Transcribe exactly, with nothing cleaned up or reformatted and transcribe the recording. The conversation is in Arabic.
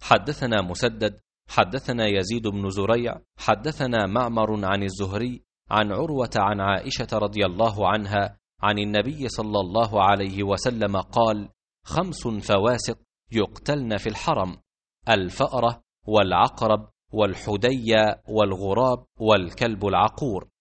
حدثنا مسدد حدثنا يزيد بن زريع حدثنا معمر عن الزهري عن عروة عن عائشة رضي الله عنها عن النبي صلى الله عليه وسلم قال: خمس فواسق يقتلن في الحرم: الفأرة والعقرب والحدي والغراب والكلب العقور.